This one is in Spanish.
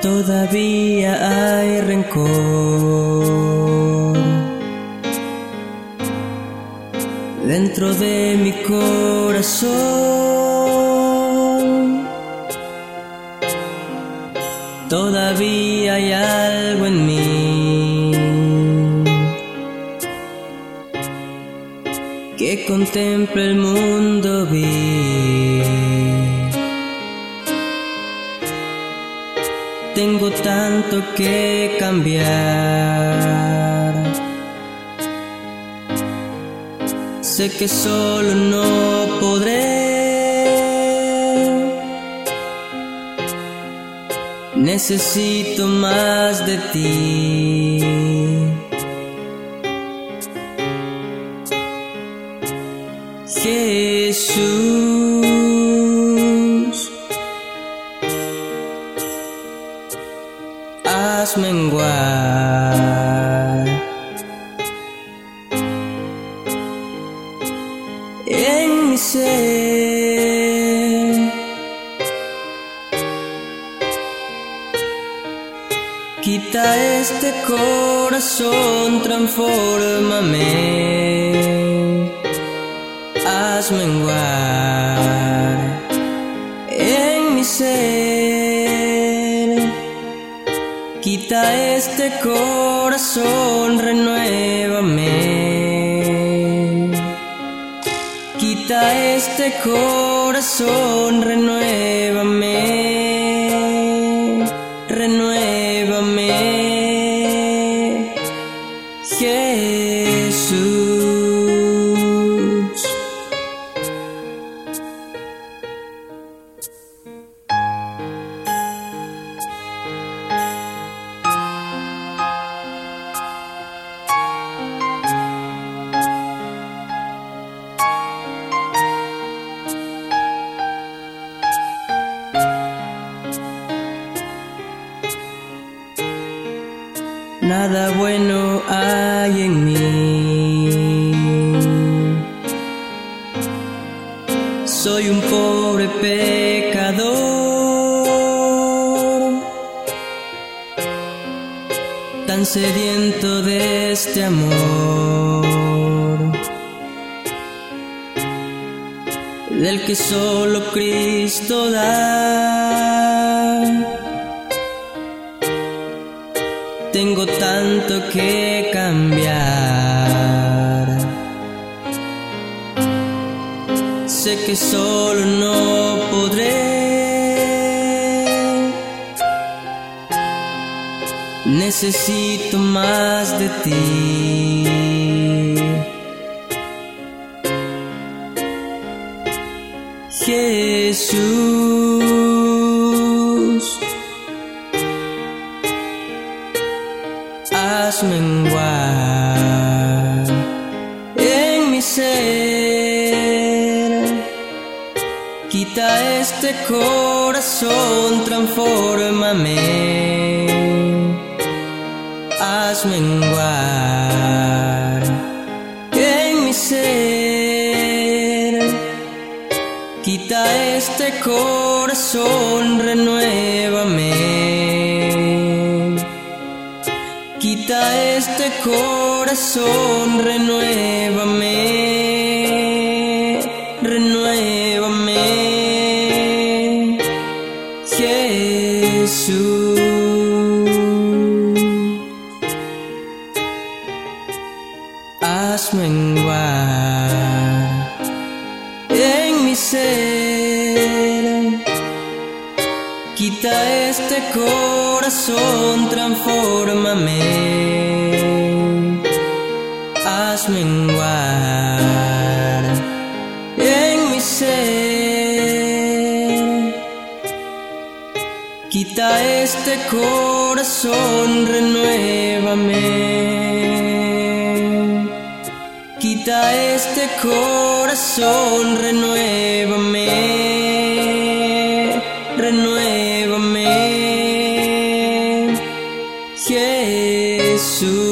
Todavía hay rencor dentro de mi corazón. Todavía hay algo en mí que contempla el mundo vil. Tengo tanto que cambiar. Sé que solo no podré. Necesito más de ti. Jesús, haz menguar en mi ser. Quita este corazón, transfórmame. Haz menguar en mi ser. Quita este corazón, renuévame. Quita este corazón, renuévame. Renuévame, Jesús. Nada bueno hay en mí. Soy un pobre pecador, tan sediento de este amor, del que solo Cristo da. Tengo tanto que cambiar. Sé que solo no podré. Necesito más de ti. Jesús, haz menguar en mi ser. Quita este corazón, transfórmame. Haz menguar en mi ser. Quita este corazón, renuévame. Quita este corazón, renuévame, renuévame, Jesús. Haz menguar en mi ser. Quita este corazón, transfórmame. Haz menguar en mi ser. Quita este corazón, renuévame. Quita este corazón, renuévame. Renuévame, Jesús.